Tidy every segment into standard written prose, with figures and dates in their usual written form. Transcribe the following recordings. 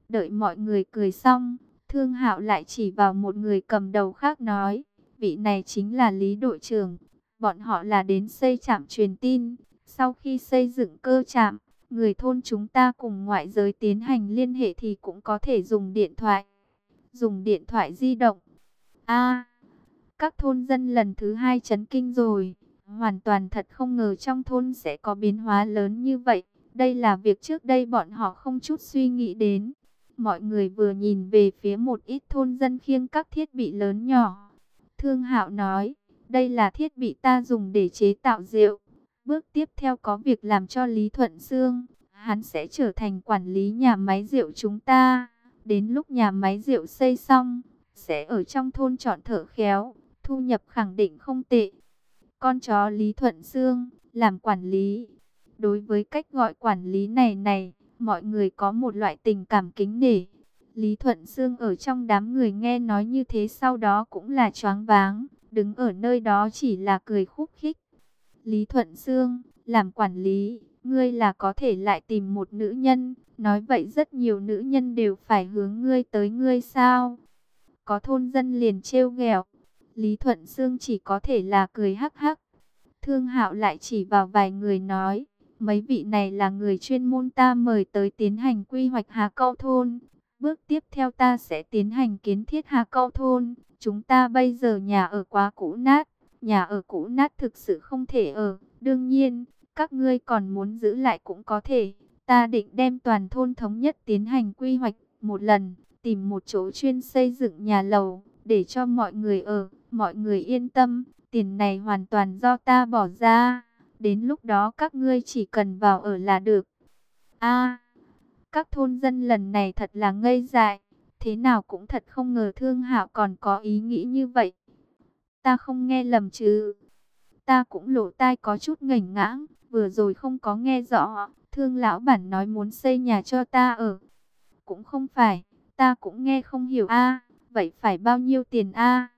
Đợi mọi người cười xong, Thương Hạo lại chỉ vào một người cầm đầu khác nói, vị này chính là Lý đội trưởng. Bọn họ là đến xây trạm truyền tin. Sau khi xây dựng cơ trạm, người thôn chúng ta cùng ngoại giới tiến hành liên hệ thì cũng có thể dùng điện thoại. Dùng điện thoại di động. Các thôn dân lần thứ hai chấn kinh rồi. Hoàn toàn thật không ngờ trong thôn sẽ có biến hóa lớn như vậy. Đây là việc trước đây bọn họ không chút suy nghĩ đến. Mọi người vừa nhìn về phía một ít thôn dân khiêng các thiết bị lớn nhỏ. Thương Hạo nói, đây là thiết bị ta dùng để chế tạo rượu. Bước tiếp theo có việc làm cho Lý Thuận Sương. Hắn sẽ trở thành quản lý nhà máy rượu chúng ta. Đến lúc nhà máy rượu xây xong, sẽ ở trong thôn chọn thợ khéo. Thu nhập khẳng định không tệ. Con chó Lý Thuận Sương, làm quản lý. Đối với cách gọi quản lý này, mọi người có một loại tình cảm kính nể. Lý Thuận Sương ở trong đám người nghe nói như thế sau đó cũng là choáng váng, đứng ở nơi đó chỉ là cười khúc khích. Lý Thuận Sương, làm quản lý, ngươi là có thể lại tìm một nữ nhân, nói vậy rất nhiều nữ nhân đều phải hướng ngươi tới ngươi sao? Có thôn dân liền trêu ghẹo. Lý Thuận Sương chỉ có thể là cười hắc hắc. Thương Hạo lại chỉ vào vài người nói, mấy vị này là người chuyên môn ta mời tới tiến hành quy hoạch Hà Câu thôn. Bước tiếp theo ta sẽ tiến hành kiến thiết Hà Câu thôn. Chúng ta bây giờ nhà ở quá cũ nát, nhà ở cũ nát thực sự không thể ở. Đương nhiên, các ngươi còn muốn giữ lại cũng có thể. Ta định đem toàn thôn thống nhất tiến hành quy hoạch một lần, tìm một chỗ chuyên xây dựng nhà lầu, để cho mọi người ở, mọi người yên tâm. Tiền này hoàn toàn do ta bỏ ra. Đến lúc đó các ngươi chỉ cần vào ở là được. Các thôn dân lần này thật là ngây dại. Thế nào cũng thật không ngờ Thương Hạo còn có ý nghĩ như vậy. Ta không nghe lầm chứ? Ta cũng lỗ tai có chút ngảnh ngãng. Vừa rồi không có nghe rõ. Thương lão bản nói muốn xây nhà cho ta ở. Cũng không phải. Ta cũng nghe không hiểu vậy phải bao nhiêu tiền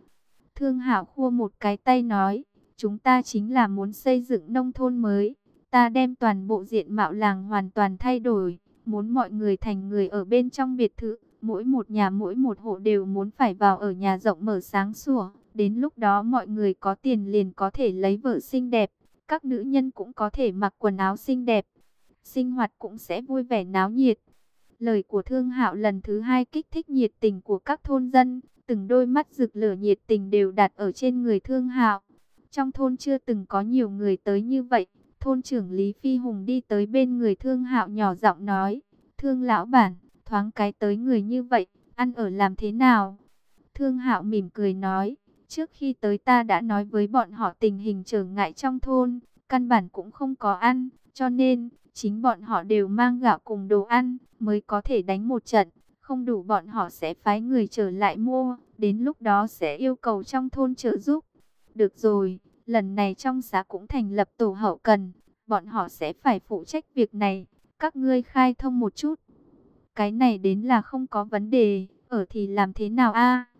Thương Hạo khua một cái tay nói, chúng ta chính là muốn xây dựng nông thôn mới. Ta đem toàn bộ diện mạo làng hoàn toàn thay đổi, muốn mọi người thành người ở bên trong biệt thự. Mỗi một nhà mỗi một hộ đều muốn phải vào ở nhà rộng mở sáng sủa. Đến lúc đó mọi người có tiền liền có thể lấy vợ xinh đẹp. Các nữ nhân cũng có thể mặc quần áo xinh đẹp. Sinh hoạt cũng sẽ vui vẻ náo nhiệt. Lời của Thương Hạo lần thứ hai kích thích nhiệt tình của các thôn dân. Từng đôi mắt rực lửa nhiệt tình đều đặt ở trên người Thương Hạo. Trong thôn chưa từng có nhiều người tới như vậy. Thôn trưởng Lý Phi Hùng đi tới bên người Thương Hạo nhỏ giọng nói, Thương lão bản, thoáng cái tới người như vậy, ăn ở làm thế nào? Thương Hạo mỉm cười nói, trước khi tới ta đã nói với bọn họ tình hình trở ngại trong thôn, căn bản cũng không có ăn, cho nên chính bọn họ đều mang gạo cùng đồ ăn mới có thể đánh một trận. Không đủ bọn họ sẽ phái người trở lại mua, đến lúc đó sẽ yêu cầu trong thôn trợ giúp. Được rồi, lần này trong xã cũng thành lập tổ hậu cần, bọn họ sẽ phải phụ trách việc này, các ngươi khai thông một chút. Cái này đến là không có vấn đề, ở thì làm thế nào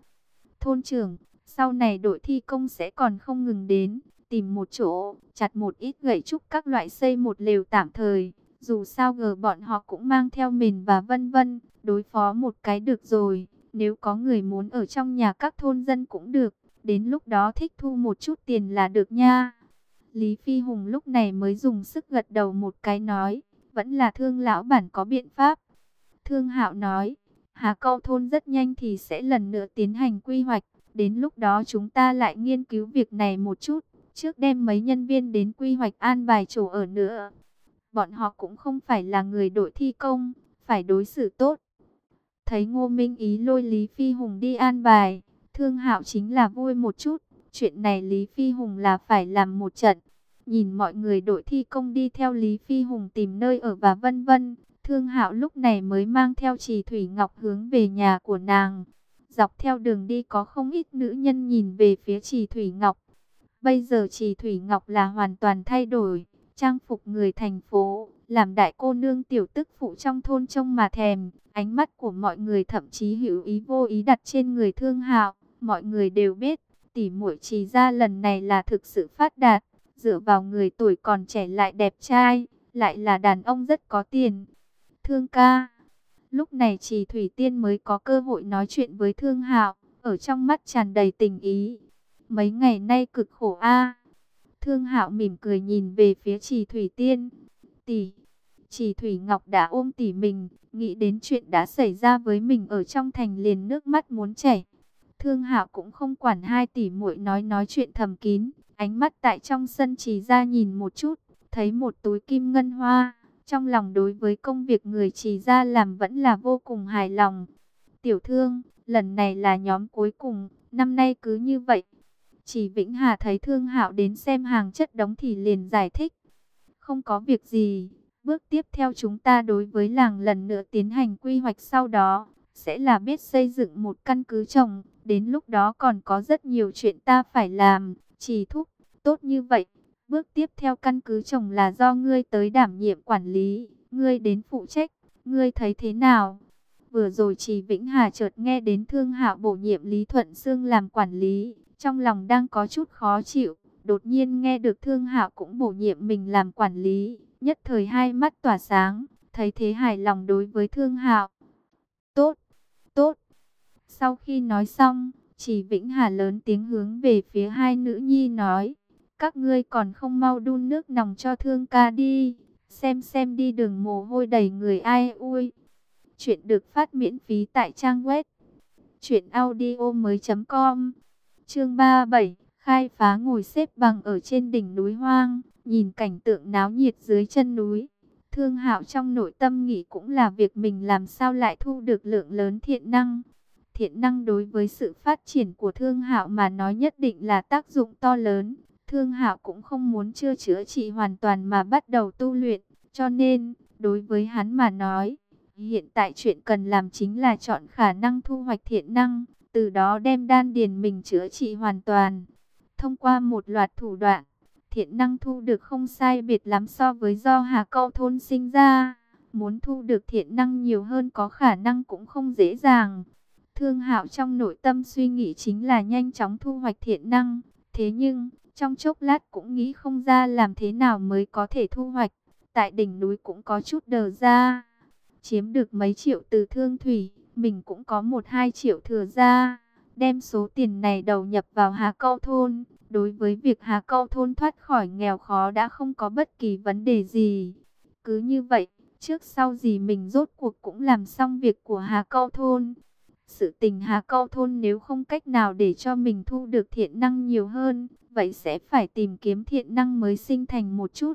Thôn trưởng, sau này đội thi công sẽ còn không ngừng đến, tìm một chỗ, chặt một ít gậy trúc các loại xây một lều tạm thời. Dù sao bọn họ cũng mang theo mình và vân vân, đối phó một cái được rồi. Nếu có người muốn ở trong nhà các thôn dân cũng được, đến lúc đó thích thu một chút tiền là được nha. Lý Phi Hùng lúc này mới dùng sức gật đầu một cái nói, vẫn là Thương lão bản có biện pháp. Thương Hạo nói, Hà Câu thôn rất nhanh thì sẽ lần nữa tiến hành quy hoạch, đến lúc đó chúng ta lại nghiên cứu việc này một chút, trước đem mấy nhân viên đến quy hoạch an bài chỗ ở nữa. Bọn họ cũng không phải là người đội thi công, phải đối xử tốt. Thấy Ngô Minh Ý lôi Lý Phi Hùng đi an bài, Thương Hạo chính là vui một chút. Chuyện này Lý Phi Hùng là phải làm một trận. Nhìn mọi người đội thi công đi theo Lý Phi Hùng tìm nơi ở và vân vân. Thương Hạo lúc này mới mang theo Trì Thủy Ngọc hướng về nhà của nàng. Dọc theo đường đi có không ít nữ nhân nhìn về phía Trì Thủy Ngọc. Bây giờ Trì Thủy Ngọc là hoàn toàn thay đổi. Trang phục người thành phố, làm đại cô nương tiểu tức phụ trong thôn trông mà thèm. Ánh mắt của mọi người thậm chí hữu ý vô ý đặt trên người Thương Hạo. Mọi người đều biết, tỷ muội Trì gia lần này là thực sự phát đạt. Dựa vào người tuổi còn trẻ lại đẹp trai, lại là đàn ông rất có tiền. Thương ca, Lúc này Chỉ Thủy Tiên mới có cơ hội nói chuyện với Thương Hạo, ở trong mắt tràn đầy tình ý. Mấy ngày nay cực khổ a. Thương Hạo mỉm cười nhìn về phía Chỉ Thủy Tiên. Tỷ. Chỉ Thủy Ngọc đã ôm tỷ mình, nghĩ đến chuyện đã xảy ra với mình ở trong thành liền nước mắt muốn chảy. Thương Hạo cũng không quản hai tỷ muội nói chuyện thầm kín, ánh mắt tại trong sân Trì ra nhìn một chút, thấy một túi kim ngân hoa, trong lòng đối với công việc người Trì ra làm vẫn là vô cùng hài lòng. Tiểu Thương, lần này là nhóm cuối cùng, năm nay cứ như vậy. Chỉ Vĩnh Hà thấy Thương Hạo đến xem hàng chất đống thì liền giải thích. Không có việc gì, bước tiếp theo chúng ta đối với làng lần nữa tiến hành quy hoạch, sau đó sẽ là biết xây dựng một căn cứ trồng. Đến lúc đó còn có rất nhiều chuyện ta phải làm. Chỉ thúc, tốt như vậy. Bước tiếp theo căn cứ trồng là do ngươi tới đảm nhiệm quản lý. Ngươi đến phụ trách. Ngươi thấy thế nào? Vừa rồi Chỉ Vĩnh Hà chợt nghe đến Thương Hạo bổ nhiệm Lý Thuận Sương làm quản lý. Trong lòng đang có chút khó chịu. Đột nhiên nghe được Thương Hạo cũng bổ nhiệm mình làm quản lý. Nhất thời hai mắt tỏa sáng. Thấy thế hài lòng đối với Thương Hạo. Tốt, tốt. Sau khi nói xong, Chỉ Vĩnh Hà lớn tiếng hướng về phía hai nữ nhi nói. Các ngươi còn không mau đun nước nóng cho Thương ca đi. Xem đi đường mồ hôi đầy người ai ui. Chuyện được phát miễn phí tại trang web truyệnaudiomoi.com. Chương 37, khai phá ngồi xếp bằng ở trên đỉnh núi hoang, nhìn cảnh tượng náo nhiệt dưới chân núi. Thương Hạo trong nội tâm nghĩ cũng là việc mình làm sao lại thu được lượng lớn thiện năng. Thiện năng đối với sự phát triển của Thương Hạo mà nói nhất định là tác dụng to lớn. Thương Hạo cũng không muốn chưa chữa trị hoàn toàn mà bắt đầu tu luyện, cho nên đối với hắn mà nói, hiện tại chuyện cần làm chính là chọn khả năng thu hoạch thiện năng, từ đó đem đan điền mình chữa trị hoàn toàn. Thông qua một loạt thủ đoạn, thiện năng thu được không sai biệt lắm so với do Hà Câu thôn sinh ra. Muốn thu được thiện năng nhiều hơn có khả năng cũng không dễ dàng. Thương Hạo trong nội tâm suy nghĩ chính là nhanh chóng thu hoạch thiện năng. Thế nhưng, trong chốc lát cũng nghĩ không ra làm thế nào mới có thể thu hoạch. Tại đỉnh núi cũng có chút đờ ra. Chiếm được mấy triệu từ Thương Thủy, mình cũng có 1-2 triệu thừa ra. Đem số tiền này đầu nhập vào Hà Câu thôn. Đối với việc Hà Câu thôn thoát khỏi nghèo khó đã không có bất kỳ vấn đề gì. Cứ như vậy, trước sau gì mình rốt cuộc cũng làm xong việc của Hà Câu thôn. Sự tình Hà Câu thôn nếu không cách nào để cho mình thu được thiện năng nhiều hơn, vậy sẽ phải tìm kiếm thiện năng mới sinh thành một chút.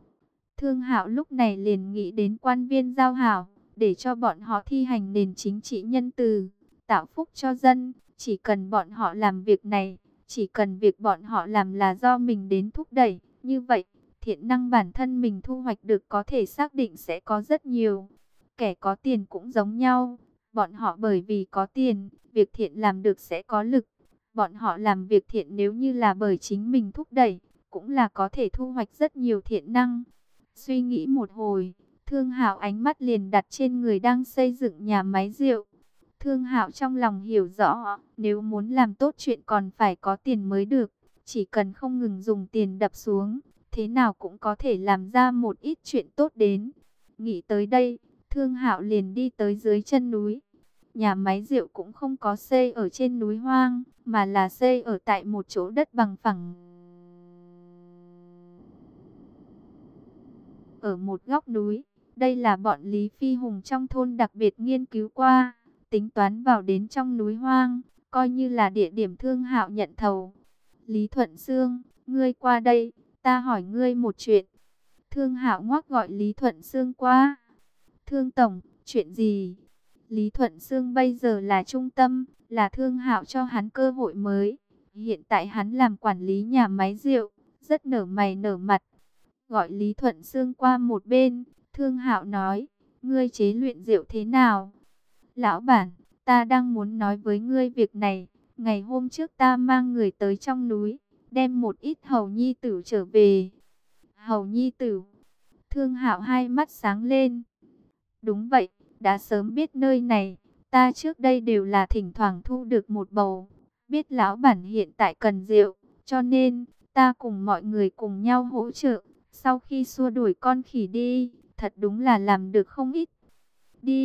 Thương Hạo lúc này liền nghĩ đến quan viên giao hảo, để cho bọn họ thi hành nền chính trị nhân từ, tạo phúc cho dân. Chỉ cần bọn họ làm việc này, chỉ cần việc bọn họ làm là do mình đến thúc đẩy, như vậy, thiện năng bản thân mình thu hoạch được có thể xác định sẽ có rất nhiều. Kẻ có tiền cũng giống nhau, bọn họ bởi vì có tiền, việc thiện làm được sẽ có lực. Bọn họ làm việc thiện nếu như là bởi chính mình thúc đẩy, cũng là có thể thu hoạch rất nhiều thiện năng. Suy nghĩ một hồi, Thương Hạo ánh mắt liền đặt trên người đang xây dựng nhà máy rượu. Thương Hạo trong lòng hiểu rõ, nếu muốn làm tốt chuyện còn phải có tiền mới được. Chỉ cần không ngừng dùng tiền đập xuống, thế nào cũng có thể làm ra một ít chuyện tốt đến. Nghĩ tới đây, Thương Hạo liền đi tới dưới chân núi. Nhà máy rượu cũng không có xây ở trên núi hoang, mà là xây ở tại một chỗ đất bằng phẳng. Ở một góc núi, đây là bọn Lý Phi Hùng trong thôn đặc biệt nghiên cứu qua, tính toán vào đến trong núi hoang, coi như là địa điểm Thương Hạo nhận thầu. Lý Thuận Sương, ngươi qua đây, ta hỏi ngươi một chuyện. Thương Hạo ngoắc gọi Lý Thuận Sương qua. Thương Tổng, chuyện gì? Lý Thuận Sương bây giờ là trung tâm, là Thương Hạo cho hắn cơ hội mới. Hiện tại hắn làm quản lý nhà máy rượu, rất nở mày nở mặt. Gọi Lý Thuận Sương qua một bên, Thương Hạo nói, ngươi chế luyện rượu thế nào? Lão bản, ta đang muốn nói với ngươi việc này. Ngày hôm trước ta mang người tới trong núi, đem một ít hầu nhi tử trở về. Hầu nhi tử? Thương Hạo hai mắt sáng lên. Đúng vậy, đã sớm biết nơi này, ta trước đây đều là thỉnh thoảng thu được một bầu. Biết lão bản hiện tại cần rượu, cho nên ta cùng mọi người cùng nhau hỗ trợ. Sau khi xua đuổi con khỉ đi, thật đúng là làm được không ít. Đi,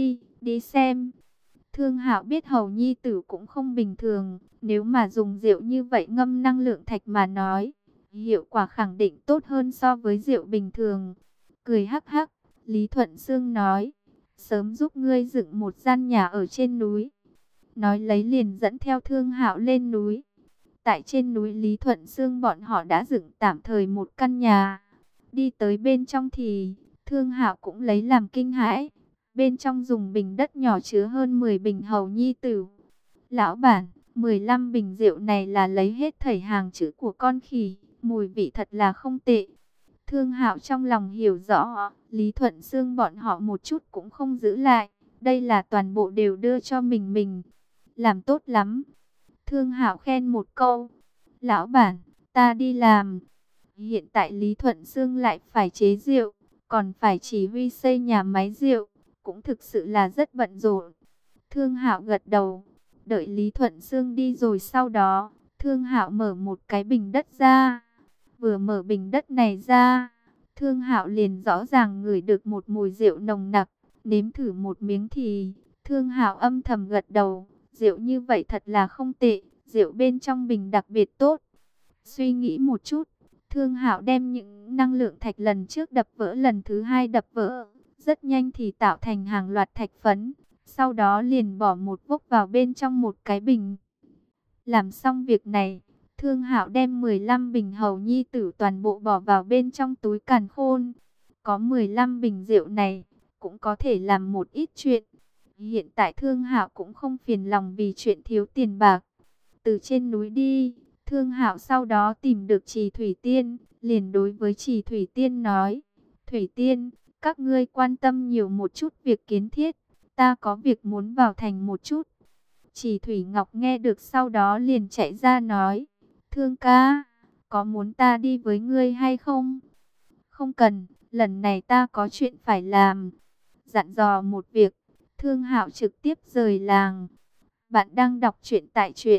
đi xem. Thương Hạo biết Hầu nhi tử cũng không bình thường, nếu mà dùng rượu như vậy ngâm năng lượng thạch mà nói, hiệu quả khẳng định tốt hơn so với rượu bình thường. Cười hắc hắc, Lý Thuận Sương nói, sớm giúp ngươi dựng một gian nhà ở trên núi. Nói lấy liền dẫn theo Thương Hạo lên núi. Tại trên núi Lý Thuận Sương bọn họ đã dựng tạm thời một căn nhà. Đi tới bên trong thì Thương Hạo cũng lấy làm kinh hãi. Bên trong dùng bình đất nhỏ chứa hơn 10 bình hầu nhi tử. Lão bản, 15 bình rượu này là lấy hết thảy hàng chữ của con khỉ, mùi vị thật là không tệ. Thương Hạo trong lòng hiểu rõ, Lý Thuận Sương bọn họ một chút cũng không giữ lại, đây là toàn bộ đều đưa cho mình. Làm tốt lắm. Thương Hạo khen một câu. Lão bản, ta đi làm. Hiện tại Lý Thuận Sương lại phải chế rượu, còn phải chỉ huy xây nhà máy rượu, cũng thực sự là rất bận rộn. Thương Hạo gật đầu, đợi Lý Thuận Sương đi rồi sau đó, Thương Hạo mở một cái bình đất ra. Vừa mở bình đất này ra, Thương Hạo liền rõ ràng ngửi được một mùi rượu nồng nặc, nếm thử một miếng thì Thương Hạo âm thầm gật đầu, rượu như vậy thật là không tệ, rượu bên trong bình đặc biệt tốt. Suy nghĩ một chút, Thương Hạo đem những năng lượng thạch lần trước đập vỡ lần thứ hai đập vỡ, rất nhanh thì tạo thành hàng loạt thạch phấn, sau đó liền bỏ một vốc vào bên trong một cái bình. Làm xong việc này, Thương Hạo đem 15 bình hầu nhi tử toàn bộ bỏ vào bên trong túi càn khôn. Có 15 bình rượu này, cũng có thể làm một ít chuyện. Hiện tại Thương Hạo cũng không phiền lòng vì chuyện thiếu tiền bạc. Từ trên núi đi, Thương Hạo sau đó tìm được Trì Thủy Tiên, liền đối với Trì Thủy Tiên nói: "Thủy Tiên, các ngươi quan tâm nhiều một chút việc kiến thiết, ta có việc muốn vào thành một chút." Trì Thủy Ngọc nghe được sau đó liền chạy ra nói: "Thương ca, có muốn ta đi với ngươi hay không?" "Không cần, lần này ta có chuyện phải làm." Dặn dò một việc, Thương Hạo trực tiếp rời làng. Bạn đang đọc truyện tại truyện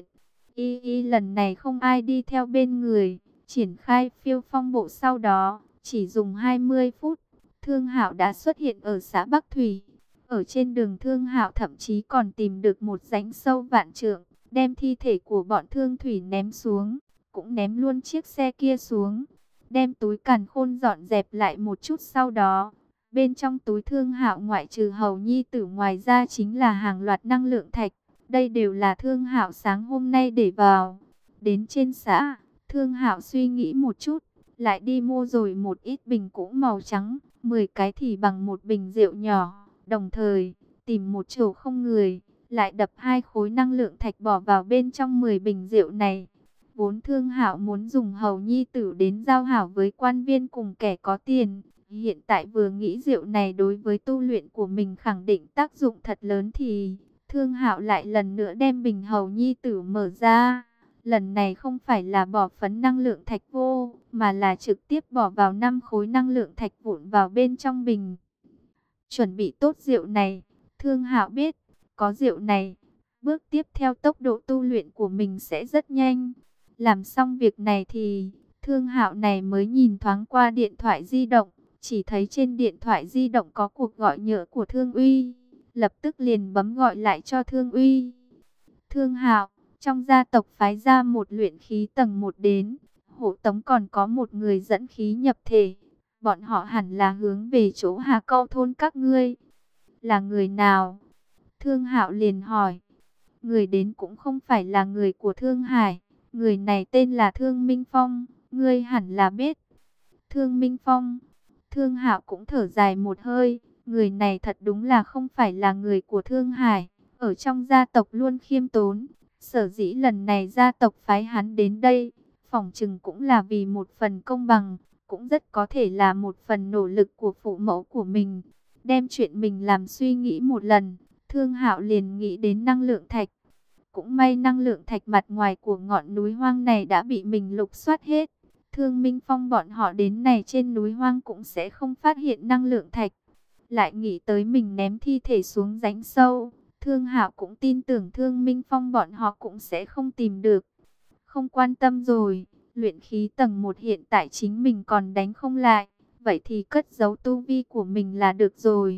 y lần này không ai đi theo bên người, triển khai phiêu phong bộ sau đó, chỉ dùng 20 phút, Thương Hạo đã xuất hiện ở xã Bắc Thủy. Ở trên đường Thương Hạo thậm chí còn tìm được một rãnh sâu vạn trượng, đem thi thể của bọn Thương Thủy ném xuống, cũng ném luôn chiếc xe kia xuống, đem túi càn khôn dọn dẹp lại một chút sau đó. Bên trong túi Thương Hạo ngoại trừ hầu nhi tử ngoài ra chính là hàng loạt năng lượng thạch. Đây đều là Thương Hạo sáng hôm nay để vào. Đến trên xã, Thương Hạo suy nghĩ một chút, lại đi mua rồi một ít bình cũ màu trắng, 10 cái thì bằng một bình rượu nhỏ. Đồng thời, tìm một chỗ không người, lại đập 2 khối năng lượng thạch bỏ vào bên trong 10 bình rượu này. Vốn Thương Hạo muốn dùng hầu nhi tử đến giao hảo với quan viên cùng kẻ có tiền. Hiện tại vừa nghĩ rượu này đối với tu luyện của mình khẳng định tác dụng thật lớn thì Thương Hạo lại lần nữa đem bình hầu nhi tử mở ra. Lần này không phải là bỏ phấn năng lượng thạch vô, mà là trực tiếp bỏ vào 5 khối năng lượng thạch vụn vào bên trong bình. Chuẩn bị tốt rượu này, Thương Hạo biết, có rượu này, bước tiếp theo tốc độ tu luyện của mình sẽ rất nhanh. Làm xong việc này thì Thương Hạo này mới nhìn thoáng qua điện thoại di động, chỉ thấy trên điện thoại di động có cuộc gọi nhỡ của Thương Uy, lập tức liền bấm gọi lại cho Thương Uy. "Thương Hạo, trong gia tộc phái ra một luyện khí tầng 1 đến, hộ tống còn có một người dẫn khí nhập thể. Bọn họ hẳn là hướng về chỗ Hà Câu thôn các ngươi." "Là người nào?" Thương Hạo liền hỏi. Người đến cũng không phải là người của Thương Hải, người này tên là Thương Minh Phong, ngươi hẳn là biết. Thương Minh Phong. Thương Hạo cũng thở dài một hơi, người này thật đúng là không phải là người của Thương Hải, ở trong gia tộc luôn khiêm tốn. Sở dĩ lần này gia tộc phái hắn đến đây, phỏng chừng cũng là vì một phần công bằng, cũng rất có thể là một phần nỗ lực của phụ mẫu của mình. Đem chuyện mình làm suy nghĩ một lần, Thương Hạo liền nghĩ đến năng lượng thạch. Cũng may năng lượng thạch mặt ngoài của ngọn núi hoang này đã bị mình lục soát hết. Thương Minh Phong bọn họ đến này trên núi hoang cũng sẽ không phát hiện năng lượng thạch. Lại nghĩ tới mình ném thi thể xuống rãnh sâu, Thương Hạo cũng tin tưởng Thương Minh Phong bọn họ cũng sẽ không tìm được. Không quan tâm rồi, luyện khí tầng 1 hiện tại chính mình còn đánh không lại, vậy thì cất giấu tu vi của mình là được rồi.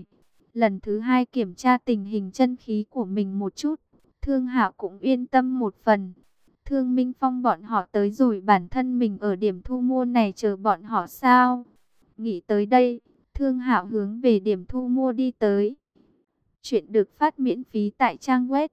lần thứ hai kiểm tra tình hình chân khí của mình một chút. Thương Hạo cũng yên tâm một phần. Thương Minh Phong bọn họ tới rồi, bản thân mình ở điểm thu mua này chờ bọn họ sao? Nghĩ tới đây, Thương Hạo hướng về điểm thu mua đi tới. Chuyện được phát miễn phí tại trang web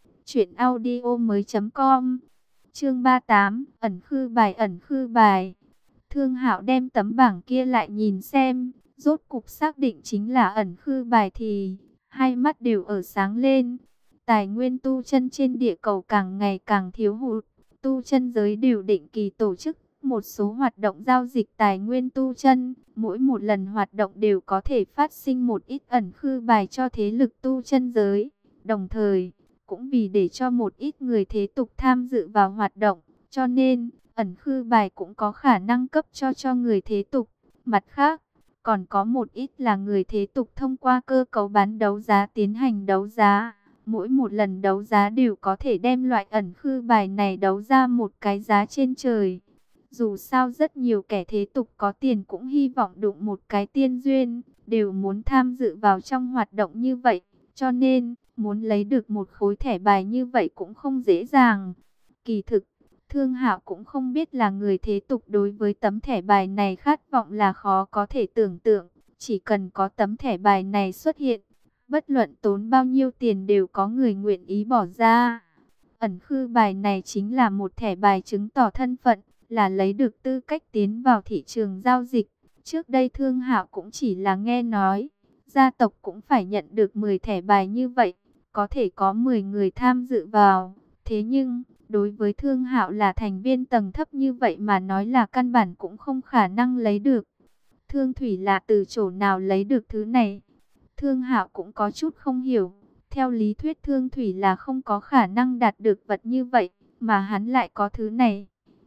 truyệnaudiomoi.com. Chương 38, ẩn khư bài, ẩn khư bài. Thương Hạo đem tấm bảng kia lại nhìn xem, rốt cục xác định chính là ẩn khư bài thì hai mắt đều ở sáng lên. Tài nguyên tu chân trên địa cầu càng ngày càng thiếu hụt, tu chân giới đều định kỳ tổ chức một số hoạt động giao dịch tài nguyên tu chân, mỗi một lần hoạt động đều có thể phát sinh một ít ẩn khư bài cho thế lực tu chân giới. Đồng thời, cũng vì để cho một ít người thế tục tham dự vào hoạt động, cho nên ẩn khư bài cũng có khả năng cấp cho người thế tục. Mặt khác, còn có một ít là người thế tục thông qua cơ cấu bán đấu giá tiến hành đấu giá. Mỗi một lần đấu giá đều có thể đem loại ẩn khư bài này đấu ra một cái giá trên trời. Dù sao rất nhiều kẻ thế tục có tiền cũng hy vọng đụng một cái tiên duyên, đều muốn tham dự vào trong hoạt động như vậy. Cho nên, muốn lấy được một khối thẻ bài như vậy cũng không dễ dàng. Kỳ thực, Thương Hạo cũng không biết là người thế tục đối với tấm thẻ bài này khát vọng là khó có thể tưởng tượng. Chỉ cần có tấm thẻ bài này xuất hiện, bất luận tốn bao nhiêu tiền đều có người nguyện ý bỏ ra. Ẩn khư bài này chính là một thẻ bài chứng tỏ thân phận, là lấy được tư cách tiến vào thị trường giao dịch. Trước đây Thương Hạo cũng chỉ là nghe nói, gia tộc cũng phải nhận được 10 thẻ bài như vậy, có thể có 10 người tham dự vào. Thế nhưng, đối với Thương Hạo là thành viên tầng thấp như vậy mà nói là căn bản cũng không khả năng lấy được. Thương Thủy là từ chỗ nào lấy được thứ này? Thương Hạo cũng có chút không hiểu. Theo lý thuyết Thương Thủy là không có khả năng đạt được vật như vậy, mà hắn lại có thứ này.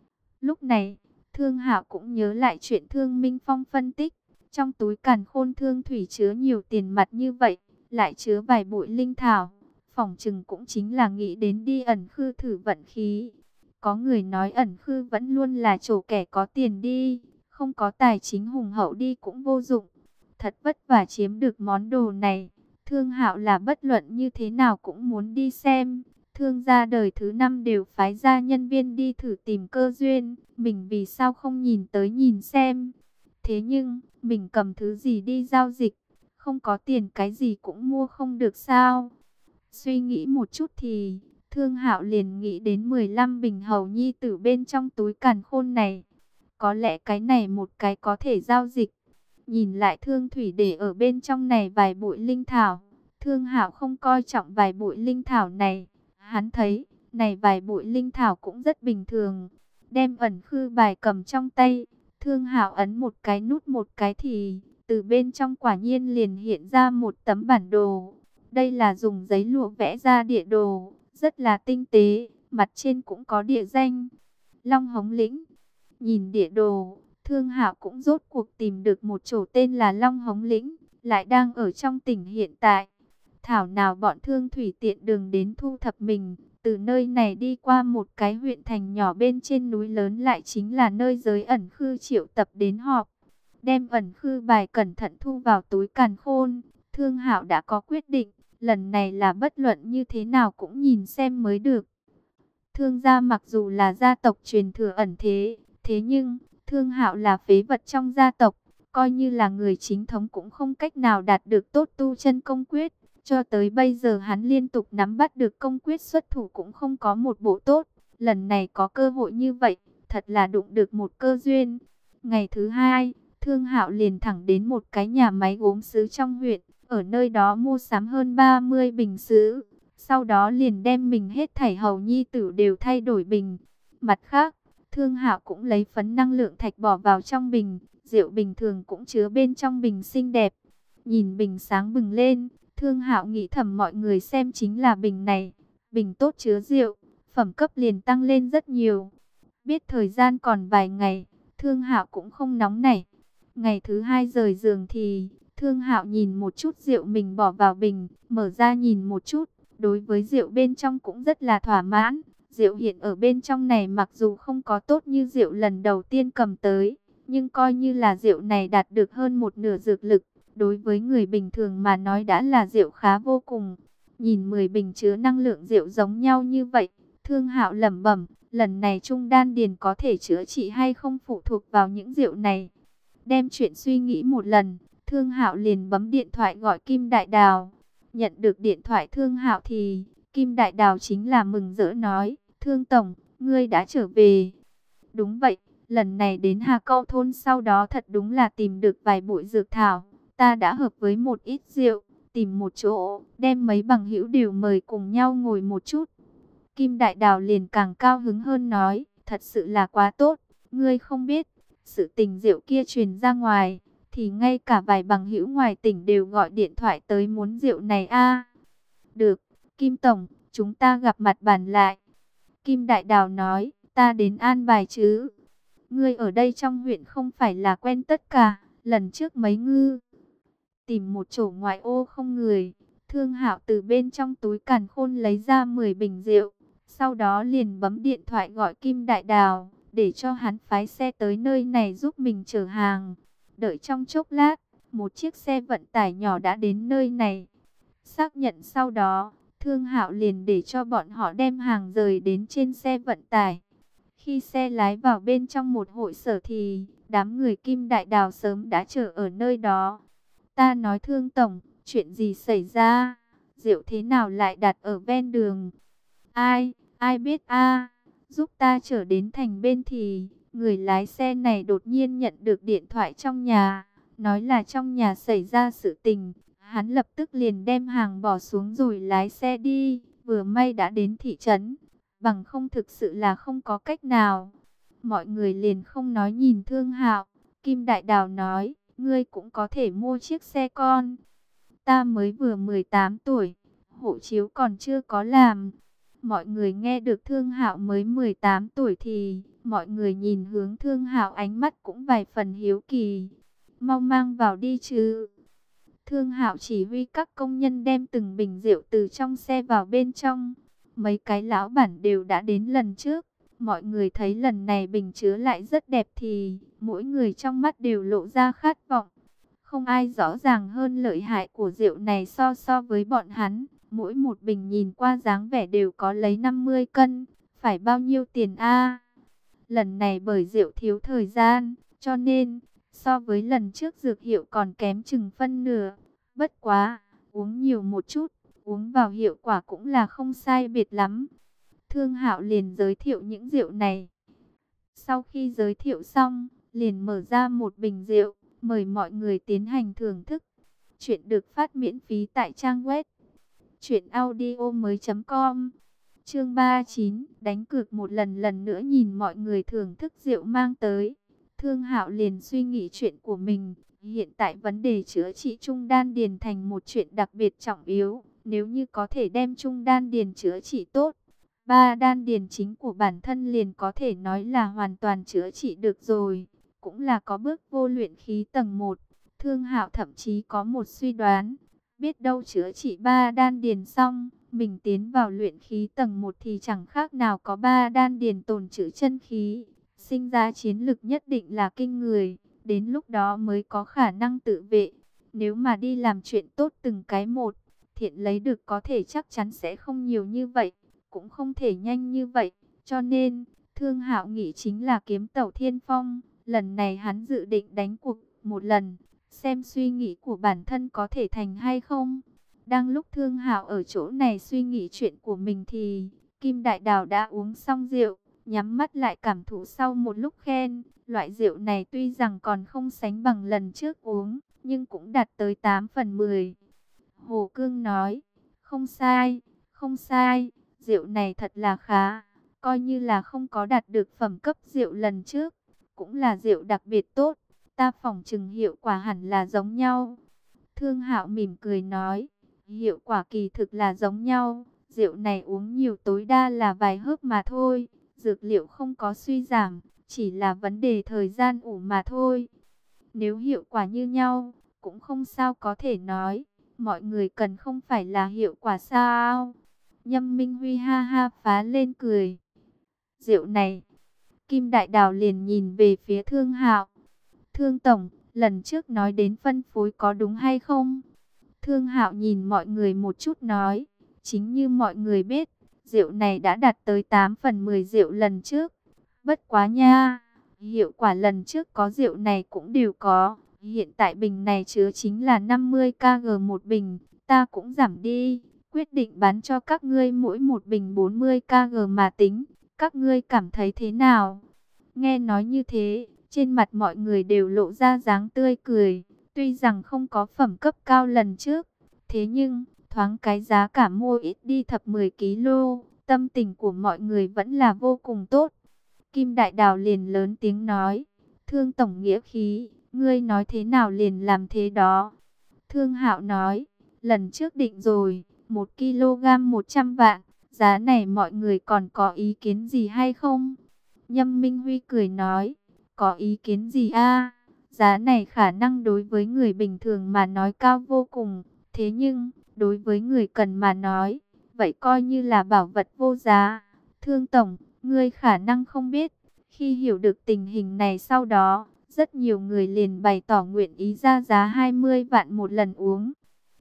Lúc này, Thương Hạo cũng nhớ lại chuyện Thương Minh Phong phân tích. Trong túi càn khôn Thương Thủy chứa nhiều tiền mặt như vậy, lại chứa vài bụi linh thảo. Phỏng chừng cũng chính là nghĩ đến đi ẩn khư thử vận khí. Có người nói ẩn khư vẫn luôn là chỗ kẻ có tiền đi, không có tài chính hùng hậu đi cũng vô dụng. Thật vất vả chiếm được món đồ này, Thương Hạo là bất luận như thế nào cũng muốn đi xem. Thương gia đời thứ 5 đều phái ra nhân viên đi thử tìm cơ duyên, mình vì sao không nhìn tới nhìn xem. Thế nhưng, mình cầm thứ gì đi giao dịch, không có tiền cái gì cũng mua không được sao? Suy nghĩ một chút thì, Thương Hạo liền nghĩ đến 15 bình hầu nhi tử bên trong túi càn khôn này. Có lẽ cái này một cái có thể giao dịch. Nhìn lại Thương Thủy để ở bên trong này vài bụi linh thảo, Thương Hạo không coi trọng vài bụi linh thảo này. Hắn thấy, này vài bụi linh thảo cũng rất bình thường. Đem ẩn khư bài cầm trong tay, Thương Hạo ấn một cái nút một cái thì, từ bên trong quả nhiên liền hiện ra một tấm bản đồ. Đây là dùng giấy lụa vẽ ra địa đồ, rất là tinh tế, mặt trên cũng có địa danh. Long Hống Lĩnh. Nhìn địa đồ, Thương Hạo cũng rốt cuộc tìm được một chỗ tên là Long Hống Lĩnh, lại đang ở trong tỉnh hiện tại. Thảo nào bọn Thương Thủy tiện đường đến thu thập mình, từ nơi này đi qua một cái huyện thành nhỏ bên trên núi lớn lại chính là nơi giới ẩn khư triệu tập đến họp. Đem ẩn khư bài cẩn thận thu vào túi càn khôn, Thương Hạo đã có quyết định, lần này là bất luận như thế nào cũng nhìn xem mới được. Thương gia mặc dù là gia tộc truyền thừa ẩn thế, thế nhưng Thương Hạo là phế vật trong gia tộc, coi như là người chính thống cũng không cách nào đạt được tốt tu chân công quyết. Cho tới bây giờ hắn liên tục nắm bắt được công quyết xuất thủ cũng không có một bộ tốt. Lần này có cơ hội như vậy, thật là đụng được một cơ duyên. Ngày thứ hai, Thương Hạo liền thẳng đến một cái nhà máy gốm sứ trong huyện, ở nơi đó mua sắm hơn 30 bình sứ. Sau đó liền đem mình hết thảy hầu nhi tử đều thay đổi bình. Mặt khác, Thương Hạo cũng lấy phấn năng lượng thạch bỏ vào trong bình, rượu bình thường cũng chứa bên trong bình xinh đẹp. Nhìn bình sáng bừng lên, Thương Hạo nghĩ thầm mọi người xem chính là bình này, bình tốt chứa rượu, phẩm cấp liền tăng lên rất nhiều. Biết thời gian còn vài ngày, Thương Hạo cũng không nóng nảy. Ngày thứ hai rời giường thì, Thương Hạo nhìn một chút rượu mình bỏ vào bình, mở ra nhìn một chút, đối với rượu bên trong cũng rất là thỏa mãn. Rượu hiện ở bên trong này mặc dù không có tốt như rượu lần đầu tiên cầm tới, nhưng coi như là rượu này đạt được hơn một nửa dược lực. Đối với người bình thường mà nói đã là rượu khá vô cùng. Nhìn 10 bình chứa năng lượng rượu giống nhau như vậy, Thương Hạo lẩm bẩm, lần này Trung Đan Điền có thể chữa trị hay không phụ thuộc vào những rượu này. Đem chuyện suy nghĩ một lần, Thương Hạo liền bấm điện thoại gọi Kim Đại Đào. Nhận được điện thoại Thương Hạo thì Kim Đại Đào chính là mừng rỡ nói, Thương Tổng, ngươi đã trở về. Đúng vậy, lần này đến Hà Câu thôn sau đó thật đúng là tìm được vài bụi dược thảo. Ta đã hợp với một ít rượu, tìm một chỗ, đem mấy bằng hữu đều mời cùng nhau ngồi một chút. Kim Đại Đào liền càng cao hứng hơn nói, thật sự là quá tốt, ngươi không biết, sự tình rượu kia truyền ra ngoài, thì ngay cả vài bằng hữu ngoài tỉnh đều gọi điện thoại tới muốn rượu này a. Được, Kim Tổng, chúng ta gặp mặt bàn lại. Kim Đại Đào nói, ta đến an bài chứ. Ngươi ở đây trong huyện không phải là quen tất cả, lần trước mấy ngư. Tìm một chỗ ngoại ô không người, Thương Hạo từ bên trong túi càn khôn lấy ra 10 bình rượu. Sau đó liền bấm điện thoại gọi Kim Đại Đào, để cho hắn phái xe tới nơi này giúp mình chở hàng. Đợi trong chốc lát, một chiếc xe vận tải nhỏ đã đến nơi này. Xác nhận sau đó, Thương Hạo liền để cho bọn họ đem hàng rời đến trên xe vận tải. Khi xe lái vào bên trong một hội sở thì đám người Kim Đại Đào sớm đã chờ ở nơi đó. Ta nói Thương Tổng, chuyện gì xảy ra? Rượu thế nào lại đặt ở ven đường? Ai biết a? Giúp ta trở đến thành bên thì người lái xe này đột nhiên nhận được điện thoại trong nhà, nói là trong nhà xảy ra sự tình. Hắn lập tức liền đem hàng bỏ xuống rồi lái xe đi, vừa may đã đến thị trấn, bằng không thực sự là không có cách nào. Mọi người liền không nói nhìn Thương Hạo. Kim Đại Đào nói, ngươi cũng có thể mua chiếc xe con. Ta mới vừa 18 tuổi, hộ chiếu còn chưa có làm. Mọi người nghe được Thương Hạo mới 18 tuổi thì mọi người nhìn hướng Thương Hạo ánh mắt cũng vài phần hiếu kỳ. Mau mang vào đi chứ. Thương Hạo chỉ huy các công nhân đem từng bình rượu từ trong xe vào bên trong. Mấy cái lão bản đều đã đến lần trước. Mọi người thấy lần này bình chứa lại rất đẹp thì mỗi người trong mắt đều lộ ra khát vọng. Không ai rõ ràng hơn lợi hại của rượu này so với bọn hắn. Mỗi một bình nhìn qua dáng vẻ đều có lấy 50 cân. Phải bao nhiêu tiền a? Lần này bởi rượu thiếu thời gian, cho nên so với lần trước dược hiệu còn kém chừng phân nửa. Bất quá, uống nhiều một chút, uống vào hiệu quả cũng là không sai biệt lắm. Thương Hạo liền giới thiệu những rượu này. Sau khi giới thiệu xong, liền mở ra một bình rượu, mời mọi người tiến hành thưởng thức. Chuyện được phát miễn phí tại trang web truyệnaudiomoi.com. Chương 39, đánh cược một lần nữa nhìn mọi người thưởng thức rượu mang tới. Thương Hạo liền suy nghĩ chuyện của mình. Hiện tại vấn đề chữa trị Trung Đan Điền thành một chuyện đặc biệt trọng yếu. Nếu như có thể đem Trung Đan Điền chữa trị tốt, ba đan điền chính của bản thân liền có thể nói là hoàn toàn chữa trị được rồi. Cũng là có bước vô luyện khí tầng 1. Thương Hạo thậm chí có một suy đoán. Biết đâu chữa trị ba đan điền xong, mình tiến vào luyện khí tầng 1 thì chẳng khác nào có ba đan điền tồn trữ chân khí. Sinh ra chiến lực nhất định là kinh người. Đến lúc đó mới có khả năng tự vệ. Nếu mà đi làm chuyện tốt từng cái một, thiện lấy được có thể chắc chắn sẽ không nhiều như vậy, cũng không thể nhanh như vậy. Cho nên, Thương Hạo nghĩ chính là kiếm tẩu thiên phong. Lần này hắn dự định đánh cuộc một lần, xem suy nghĩ của bản thân có thể thành hay không. Đang lúc Thương Hạo ở chỗ này suy nghĩ chuyện của mình thì Kim Đại Đào đã uống xong rượu, nhắm mắt lại cảm thụ sau một lúc khen. Loại rượu này tuy rằng còn không sánh bằng lần trước uống, nhưng cũng đạt tới 8 phần 10. Hồ Cương nói, không sai, không sai, rượu này thật là khá. Coi như là không có đạt được phẩm cấp rượu lần trước, cũng là rượu đặc biệt tốt. Ta phỏng chừng hiệu quả hẳn là giống nhau. Thương Hạo mỉm cười nói, hiệu quả kỳ thực là giống nhau. Rượu này uống nhiều tối đa là vài hớp mà thôi. Dược liệu không có suy giảm, chỉ là vấn đề thời gian ủ mà thôi. Nếu hiệu quả như nhau, cũng không sao có thể nói. Mọi người cần không phải là hiệu quả sao? Nhâm Minh Huy ha ha phá lên cười. Rượu này, Kim Đại Đào liền nhìn về phía Thương Hạo. Thương Tổng, lần trước nói đến phân phối có đúng hay không? Thương Hạo nhìn mọi người một chút nói, chính như mọi người biết, rượu này đã đạt tới 8 phần 10 rượu lần trước. Bất quá nha, hiệu quả lần trước có rượu này cũng đều có. Hiện tại bình này chứa chính là 50 kg một bình, ta cũng giảm đi, quyết định bán cho các ngươi mỗi một bình 40 kg mà tính. Các ngươi cảm thấy thế nào? Nghe nói như thế, trên mặt mọi người đều lộ ra dáng tươi cười. Tuy rằng không có phẩm cấp cao lần trước, thế nhưng thoáng cái giá cả mua ít đi thập 10 kg, tâm tình của mọi người vẫn là vô cùng tốt. Kim Đại Đào liền lớn tiếng nói, Thương tổng nghĩa khí, ngươi nói thế nào liền làm thế đó. Thương Hạo nói, lần trước định rồi, 1 kg 100 vạn, giá này mọi người còn có ý kiến gì hay không? Nhâm Minh Huy cười nói, có ý kiến gì a? Giá này khả năng đối với người bình thường mà nói cao vô cùng, thế nhưng đối với người cần mà nói, vậy coi như là bảo vật vô giá. Thương tổng, ngươi khả năng không biết, khi hiểu được tình hình này sau đó, rất nhiều người liền bày tỏ nguyện ý ra giá 20 vạn một lần uống.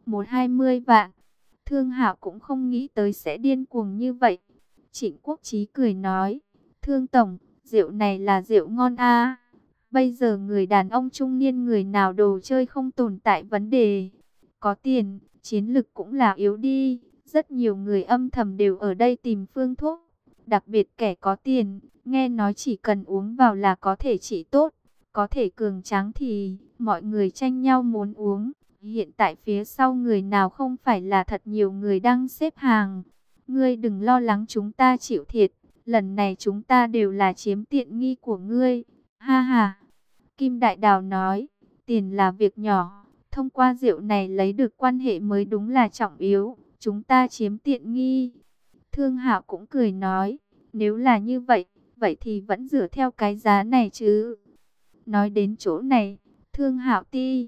20 vạn. Thương Hạo cũng không nghĩ tới sẽ điên cuồng như vậy. Trịnh Quốc Chí cười nói, Thương tổng, rượu này là rượu ngon a. Bây giờ người đàn ông trung niên người nào đồ chơi không tồn tại vấn đề. Có tiền, chiến lực cũng là yếu đi. Rất nhiều người âm thầm đều ở đây tìm phương thuốc. Đặc biệt kẻ có tiền, nghe nói chỉ cần uống vào là có thể trị tốt. Có thể cường tráng thì mọi người tranh nhau muốn uống. Hiện tại phía sau người nào không phải là thật nhiều người đang xếp hàng. Ngươi đừng lo lắng chúng ta chịu thiệt. Lần này chúng ta đều là chiếm tiện nghi của ngươi. Ha ha. Kim Đại Đào nói, tiền là việc nhỏ. Thông qua rượu này lấy được quan hệ mới đúng là trọng yếu. Chúng ta chiếm tiện nghi. Thương Hạo cũng cười nói, nếu là như vậy, vậy thì vẫn dựa theo cái giá này chứ. Nói đến chỗ này, Thương Hạo ti.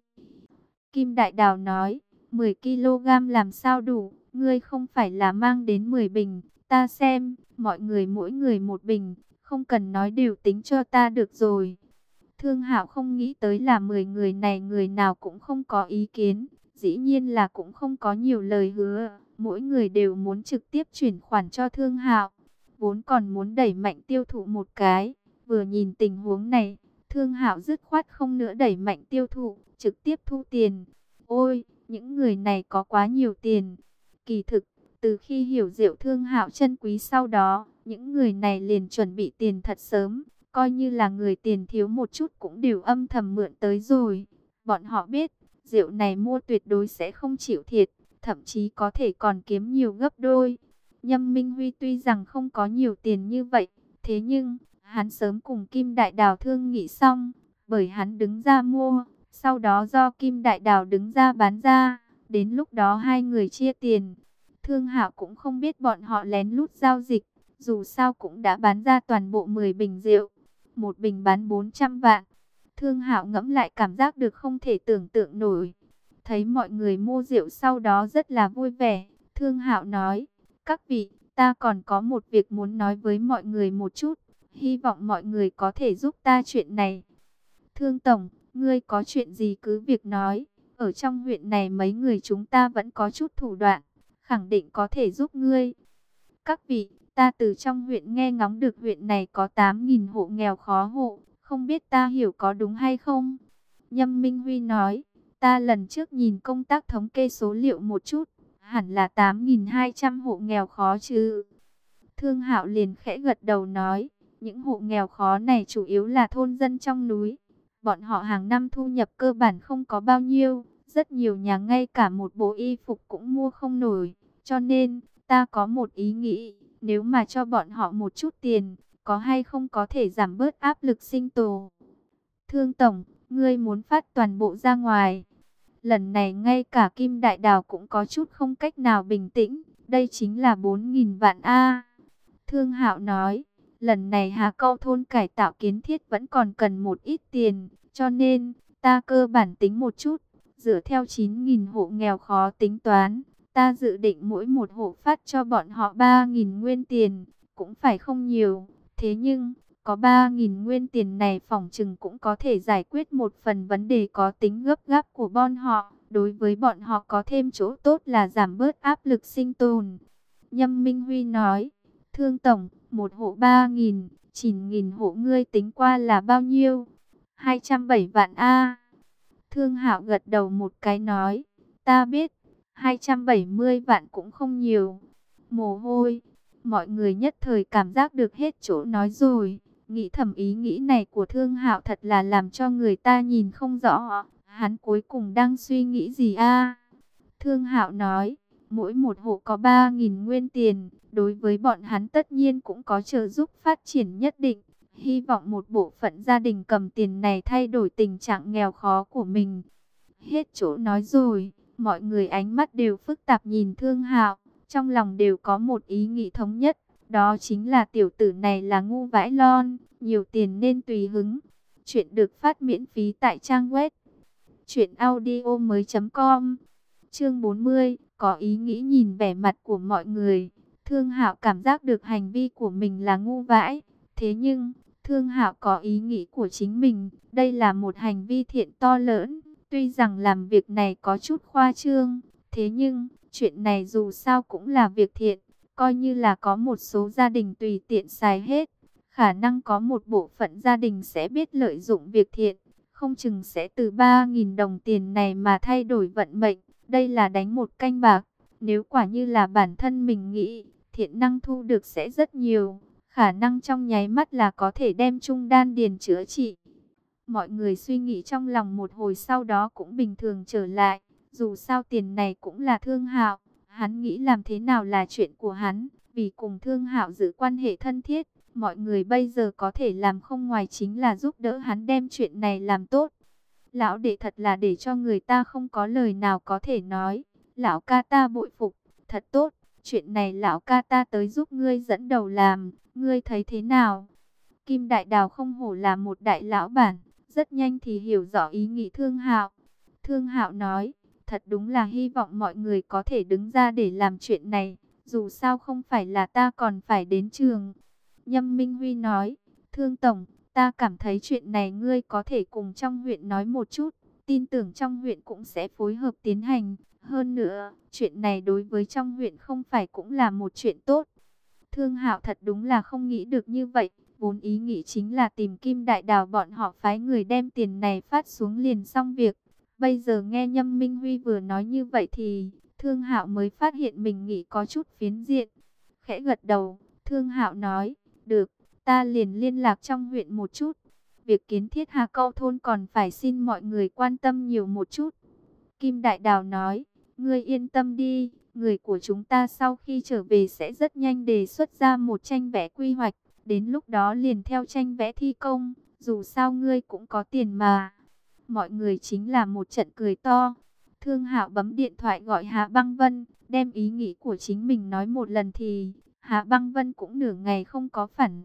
Kim Đại Đào nói, 10 kg làm sao đủ, ngươi không phải là mang đến 10 bình, ta xem, mọi người mỗi người một bình, không cần nói đều tính cho ta được rồi. Thương Hạo không nghĩ tới là 10 người này người nào cũng không có ý kiến, dĩ nhiên là cũng không có nhiều lời hứa, mỗi người đều muốn trực tiếp chuyển khoản cho Thương Hạo, vốn còn muốn đẩy mạnh tiêu thụ một cái, vừa nhìn tình huống này, Thương Hạo dứt khoát không nữa đẩy mạnh tiêu thụ, trực tiếp thu tiền. Ôi, những người này có quá nhiều tiền. Kỳ thực, từ khi hiểu rượu Thương Hạo chân quý sau đó, những người này liền chuẩn bị tiền thật sớm, coi như là người tiền thiếu một chút cũng đều âm thầm mượn tới rồi. Bọn họ biết, rượu này mua tuyệt đối sẽ không chịu thiệt, thậm chí có thể còn kiếm nhiều gấp đôi. Nhâm Minh Huy tuy rằng không có nhiều tiền như vậy, thế nhưng hắn sớm cùng Kim Đại Đào thương nghị xong, bởi hắn đứng ra mua, sau đó do Kim Đại Đào đứng ra bán ra, đến lúc đó hai người chia tiền. Thương Hạo cũng không biết bọn họ lén lút giao dịch, dù sao cũng đã bán ra toàn bộ 10 bình rượu, một bình bán 400 vạn. Thương Hạo ngẫm lại cảm giác được không thể tưởng tượng nổi. Thấy mọi người mua rượu sau đó rất là vui vẻ, Thương Hạo nói, các vị, ta còn có một việc muốn nói với mọi người một chút, hy vọng mọi người có thể giúp ta chuyện này. Thương Tổng, ngươi có chuyện gì cứ việc nói, ở trong huyện này mấy người chúng ta vẫn có chút thủ đoạn, khẳng định có thể giúp ngươi. Các vị, ta từ trong huyện nghe ngóng được huyện này có 8.000 hộ nghèo khó hộ, không biết ta hiểu có đúng hay không? Nhâm Minh Huy nói, ta lần trước nhìn công tác thống kê số liệu một chút, hẳn là 8.200 hộ nghèo khó chứ. Thương Hạo liền khẽ gật đầu nói, những hộ nghèo khó này chủ yếu là thôn dân trong núi. Bọn họ hàng năm thu nhập cơ bản không có bao nhiêu, rất nhiều nhà ngay cả một bộ y phục cũng mua không nổi. Cho nên, ta có một ý nghĩ, nếu mà cho bọn họ một chút tiền, có hay không có thể giảm bớt áp lực sinh tồn. Thương Tổng, ngươi muốn phát toàn bộ ra ngoài. Lần này ngay cả Kim Đại Đào cũng có chút không cách nào bình tĩnh, đây chính là 4.000 vạn A. Thương Hạo nói, lần này Hà Câu thôn cải tạo kiến thiết vẫn còn cần một ít tiền, cho nên ta cơ bản tính một chút, dựa theo 9.000 hộ nghèo khó tính toán, ta dự định mỗi một hộ phát cho bọn họ 3.000 nguyên tiền, cũng phải không nhiều, thế nhưng Có 3.000 nguyên tiền này phỏng chừng cũng có thể giải quyết một phần vấn đề có tính gấp gáp của bọn họ. Đối với bọn họ có thêm chỗ tốt là giảm bớt áp lực sinh tồn. Nhâm Minh Huy nói, Thương Tổng, một hộ 3.000, 9.000 hộ ngươi tính qua là bao nhiêu? 207 vạn A. Thương Hạo gật đầu một cái nói, ta biết, 270 vạn cũng không nhiều. Mồ hôi, mọi người nhất thời cảm giác được hết chỗ nói rồi. Nghĩ thầm ý nghĩ này của Thương Hạo thật là làm cho người ta nhìn không rõ. Hắn cuối cùng đang suy nghĩ gì a? Thương Hạo nói, mỗi một hộ có 3.000 nguyên tiền, đối với bọn hắn tất nhiên cũng có trợ giúp phát triển nhất định. Hy vọng một bộ phận gia đình cầm tiền này thay đổi tình trạng nghèo khó của mình. Hết chỗ nói rồi, mọi người ánh mắt đều phức tạp nhìn Thương Hạo, trong lòng đều có một ý nghĩ thống nhất, đó chính là tiểu tử này là ngu vãi lon, nhiều tiền nên tùy hứng. Chuyện được phát miễn phí tại trang web truyệnaudiomoi.com. Chương 40, có ý nghĩ nhìn vẻ mặt của mọi người, Thương Hạo cảm giác được hành vi của mình là ngu vãi, thế nhưng Thương Hạo có ý nghĩ của chính mình, đây là một hành vi thiện to lớn. Tuy rằng làm việc này có chút khoa trương, thế nhưng chuyện này dù sao cũng là việc thiện, coi như là có một số gia đình tùy tiện xài hết, khả năng có một bộ phận gia đình sẽ biết lợi dụng việc thiện, không chừng sẽ từ 3.000 đồng tiền này mà thay đổi vận mệnh. Đây là đánh một canh bạc, nếu quả như là bản thân mình nghĩ, thiện năng thu được sẽ rất nhiều, khả năng trong nháy mắt là có thể đem trung đan điền chữa trị. Mọi người suy nghĩ trong lòng một hồi sau đó cũng bình thường trở lại. Dù sao tiền này cũng là Thương Hạo, hắn nghĩ làm thế nào là chuyện của hắn. Vì cùng Thương Hạo giữ quan hệ thân thiết, mọi người bây giờ có thể làm không ngoài chính là giúp đỡ hắn đem chuyện này làm tốt. Lão đệ thật là để cho người ta không có lời nào có thể nói. Lão ca ta bội phục, thật tốt. Chuyện này lão ca ta tới giúp ngươi dẫn đầu làm, ngươi thấy thế nào? Kim Đại Đào không hổ là một đại lão bản, rất nhanh thì hiểu rõ ý nghĩ Thương Hạo. Thương Hạo nói, thật đúng là hy vọng mọi người có thể đứng ra để làm chuyện này, dù sao không phải là ta còn phải đến trường. Nhâm Minh Huy nói, Thương Tổng, ta cảm thấy chuyện này ngươi có thể cùng trong huyện nói một chút, tin tưởng trong huyện cũng sẽ phối hợp tiến hành. Hơn nữa, chuyện này đối với trong huyện không phải cũng là một chuyện tốt. Thương Hạo thật đúng là không nghĩ được như vậy. Vốn ý nghĩ chính là tìm Kim Đại Đào bọn họ phái người đem tiền này phát xuống liền xong việc. Bây giờ nghe Nhâm Minh Huy vừa nói như vậy thì Thương Hạo mới phát hiện mình nghĩ có chút phiến diện. Khẽ gật đầu, Thương Hạo nói, được, ta liền liên lạc trong huyện một chút. Việc kiến thiết Hà Câu thôn còn phải xin mọi người quan tâm nhiều một chút. Kim Đại Đào nói, ngươi yên tâm đi, người của chúng ta sau khi trở về sẽ rất nhanh đề xuất ra một tranh vẽ quy hoạch. Đến lúc đó liền theo tranh vẽ thi công, dù sao ngươi cũng có tiền mà. Mọi người chính là một trận cười to. Thương Hạo bấm điện thoại gọi Hạ Băng Vân, đem ý nghĩ của chính mình nói một lần thì Hạ Băng Vân cũng nửa ngày không có phản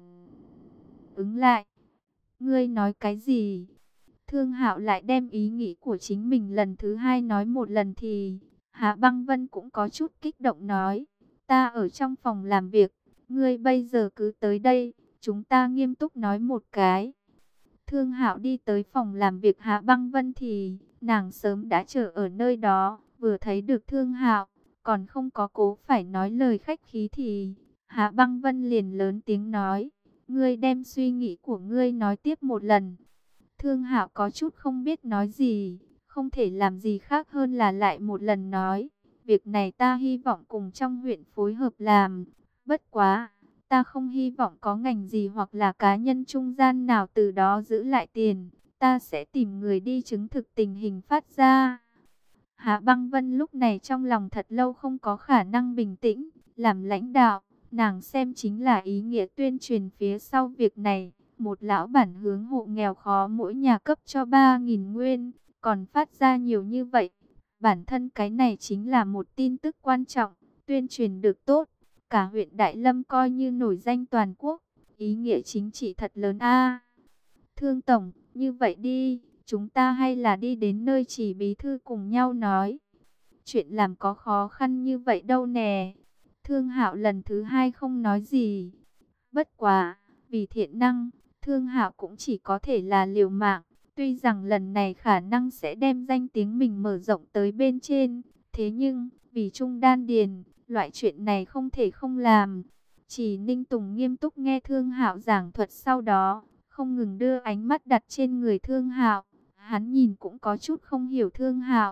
ứng lại. Ngươi nói cái gì? Thương Hạo lại đem ý nghĩ của chính mình lần thứ hai nói một lần thì Hạ Băng Vân cũng có chút kích động nói, ta ở trong phòng làm việc, ngươi bây giờ cứ tới đây, chúng ta nghiêm túc nói một cái. Thương Hạo đi tới phòng làm việc Hạ Băng Vân thì nàng sớm đã chờ ở nơi đó, vừa thấy được Thương Hạo, còn không có cố phải nói lời khách khí thì Hạ Băng Vân liền lớn tiếng nói, ngươi đem suy nghĩ của ngươi nói tiếp một lần. Thương Hạo có chút không biết nói gì, không thể làm gì khác hơn là lại một lần nói, việc này ta hy vọng cùng trong huyện phối hợp làm, bất quá, ta không hy vọng có ngành gì hoặc là cá nhân trung gian nào từ đó giữ lại tiền, ta sẽ tìm người đi chứng thực tình hình phát ra. Hạ Băng Vân lúc này trong lòng thật lâu không có khả năng bình tĩnh, làm lãnh đạo, nàng xem chính là ý nghĩa tuyên truyền phía sau việc này. Một lão bản hướng hộ nghèo khó mỗi nhà cấp cho 3.000 nguyên, còn phát ra nhiều như vậy. Bản thân cái này chính là một tin tức quan trọng, tuyên truyền được tốt. Cả huyện Đại Lâm coi như nổi danh toàn quốc, ý nghĩa chính trị thật lớn a. Thương Tổng, như vậy đi, chúng ta hay là đi đến nơi chỉ bí thư cùng nhau nói. Chuyện làm có khó khăn như vậy đâu nè. Thương Hạo lần thứ hai không nói gì. Bất quá, Vì thiện năng, Thương Hạo cũng chỉ có thể là liều mạng. Tuy rằng lần này khả năng sẽ đem danh tiếng mình mở rộng tới bên trên, thế nhưng vì Trung Đan Điền, loại chuyện này không thể không làm. Chỉ Ninh Tùng nghiêm túc nghe Thương Hạo giảng thuật, sau đó không ngừng đưa ánh mắt đặt trên người Thương Hạo. Hắn nhìn cũng có chút không hiểu Thương Hạo.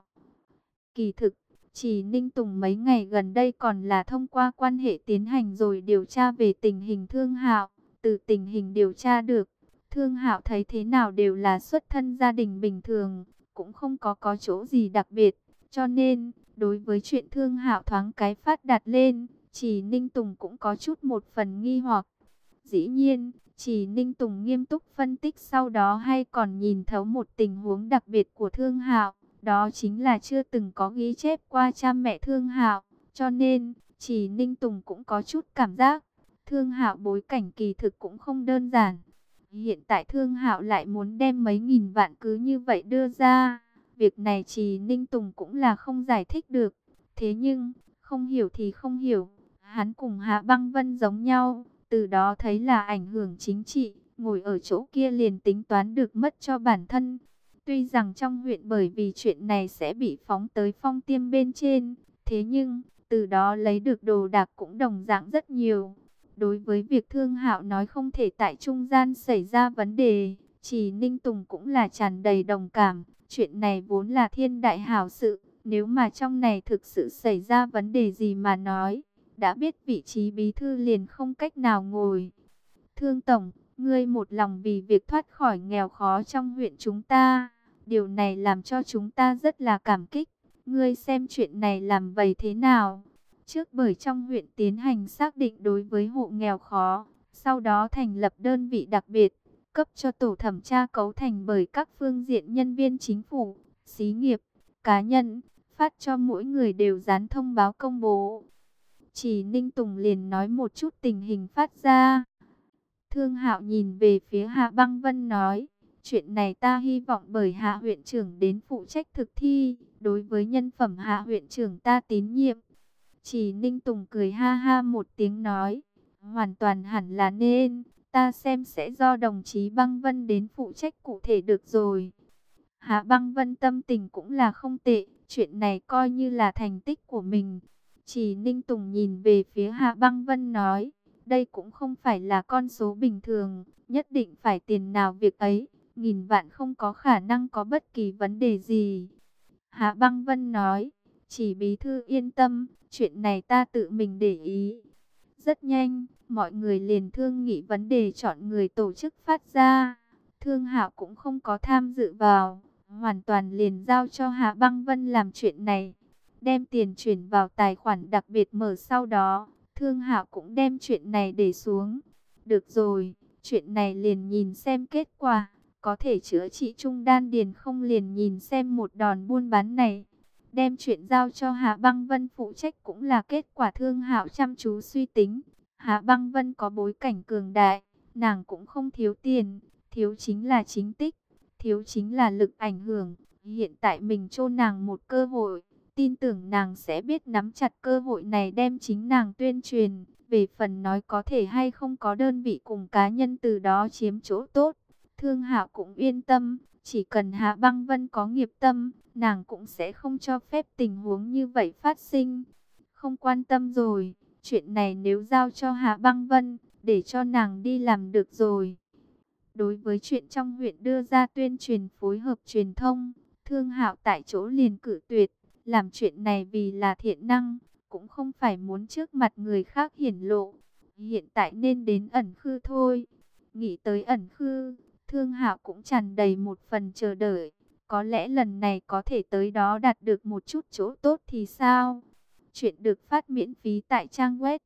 Kỳ thực, Chỉ Ninh Tùng mấy ngày gần đây còn là thông qua quan hệ tiến hành rồi điều tra về tình hình Thương Hạo. Từ tình hình điều tra được, Thương Hạo thấy thế nào đều là xuất thân gia đình bình thường, cũng không có chỗ gì đặc biệt. Cho nên, đối với chuyện Thương Hạo thoáng cái phát đạt lên, Chỉ Ninh Tùng cũng có chút một phần nghi hoặc. Dĩ nhiên, Chỉ Ninh Tùng nghiêm túc phân tích sau đó hay còn nhìn thấu một tình huống đặc biệt của Thương Hạo, đó chính là chưa từng có ghi chép qua cha mẹ Thương Hạo, cho nên Chỉ Ninh Tùng cũng có chút cảm giác Thương Hạo bối cảnh kỳ thực cũng không đơn giản. Hiện tại Thương Hạo lại muốn đem mấy nghìn vạn cứ như vậy đưa ra, việc này Chỉ Ninh Tùng cũng là không giải thích được. Thế nhưng, không hiểu thì không hiểu, hắn cùng Hạ Băng Vân giống nhau, từ đó thấy là ảnh hưởng chính trị, ngồi ở chỗ kia liền tính toán được mất cho bản thân. Tuy rằng trong huyện bởi vì chuyện này sẽ bị phóng tới Phong Tiêm bên trên, thế nhưng từ đó lấy được đồ đạc cũng đồng dạng rất nhiều. Đối với việc Thương Hạo nói không thể tại trung gian xảy ra vấn đề, Chỉ Ninh Tùng cũng là tràn đầy đồng cảm. Chuyện này vốn là thiên đại hảo sự, nếu mà trong này thực sự xảy ra vấn đề gì mà nói, đã biết vị trí bí thư liền không cách nào ngồi. Thương Tổng, ngươi một lòng vì việc thoát khỏi nghèo khó trong huyện chúng ta, điều này làm cho chúng ta rất là cảm kích. Ngươi xem chuyện này làm vậy thế nào? Trước bởi trong huyện tiến hành xác định đối với hộ nghèo khó, sau đó thành lập đơn vị đặc biệt, cấp cho tổ thẩm tra cấu thành bởi các phương diện nhân viên chính phủ, xí nghiệp, cá nhân, phát cho mỗi người đều dán thông báo công bố. Chỉ Ninh Tùng liền nói một chút tình hình phát ra. Thương Hạo nhìn về phía Hạ Băng Vân nói, chuyện này ta hy vọng bởi Hạ huyện trưởng đến phụ trách thực thi, đối với nhân phẩm Hạ huyện trưởng ta tín nhiệm. Chỉ Ninh Tùng cười ha ha một tiếng nói, hoàn toàn hẳn là nên, ta xem sẽ do đồng chí Băng Vân đến phụ trách cụ thể được rồi. Hạ Băng Vân tâm tình cũng là không tệ, chuyện này coi như là thành tích của mình. Chỉ Ninh Tùng nhìn về phía Hạ Băng Vân nói, đây cũng không phải là con số bình thường, nhất định phải tiền nào việc ấy, nghìn vạn không có khả năng có bất kỳ vấn đề gì. Hạ Băng Vân nói, Chỉ bí thư yên tâm, chuyện này ta tự mình để ý. Rất nhanh, mọi người liền thương nghị vấn đề chọn người tổ chức phát ra. Thương Hạo cũng không có tham dự vào, hoàn toàn liền giao cho Hạ Băng Vân làm chuyện này. Đem tiền chuyển vào tài khoản đặc biệt mở sau đó, Thương Hạo cũng đem chuyện này để xuống. Được rồi, chuyện này liền nhìn xem kết quả, có thể chữa trị Trung Đan Điền không liền nhìn xem một đòn buôn bán này. Đem chuyện giao cho Hạ Băng Vân phụ trách cũng là kết quả. Thương Hạo chăm chú suy tính. Hạ Băng Vân có bối cảnh cường đại, nàng cũng không thiếu tiền, thiếu chính là chính tích, thiếu chính là lực ảnh hưởng. Hiện tại mình cho nàng một cơ hội, tin tưởng nàng sẽ biết nắm chặt cơ hội này đem chính nàng tuyên truyền. Về phần nói có thể hay không có đơn vị cùng cá nhân từ đó chiếm chỗ tốt, Thương Hạo cũng yên tâm, chỉ cần Hạ Băng Vân có nghiệp tâm, nàng cũng sẽ không cho phép tình huống như vậy phát sinh. Không quan tâm rồi, chuyện này nếu giao cho Hạ Băng Vân, để cho nàng đi làm được rồi. Đối với chuyện trong huyện đưa ra tuyên truyền phối hợp truyền thông, Thương Hạo tại chỗ liền cự tuyệt, làm chuyện này vì là thiện năng, cũng không phải muốn trước mặt người khác hiển lộ. Hiện tại nên đến ẩn khư thôi. Nghĩ tới ẩn khư, Thương Hạo cũng tràn đầy một phần chờ đợi. Có lẽ lần này có thể tới đó đạt được một chút chỗ tốt thì sao? Chuyện được phát miễn phí tại trang web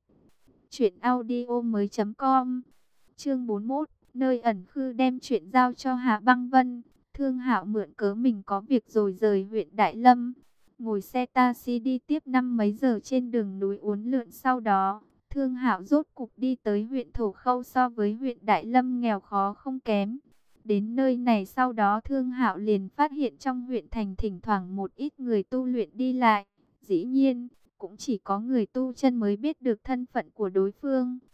truyệnaudiomoi.com. Chương 41, nơi ẩn khư đem chuyện giao cho Hạ Băng Vân. Thương Hạo mượn cớ mình có việc rồi rời huyện Đại Lâm, ngồi xe taxi đi tiếp năm mấy giờ trên đường núi uốn lượn. Sau đó, Thương Hạo rốt cục đi tới huyện Thổ Khâu, so với huyện Đại Lâm nghèo khó không kém. Đến nơi này sau đó Thương Hạo liền phát hiện trong huyện thành thỉnh thoảng một ít người tu luyện đi lại. Dĩ nhiên, cũng chỉ có người tu chân mới biết được thân phận của đối phương.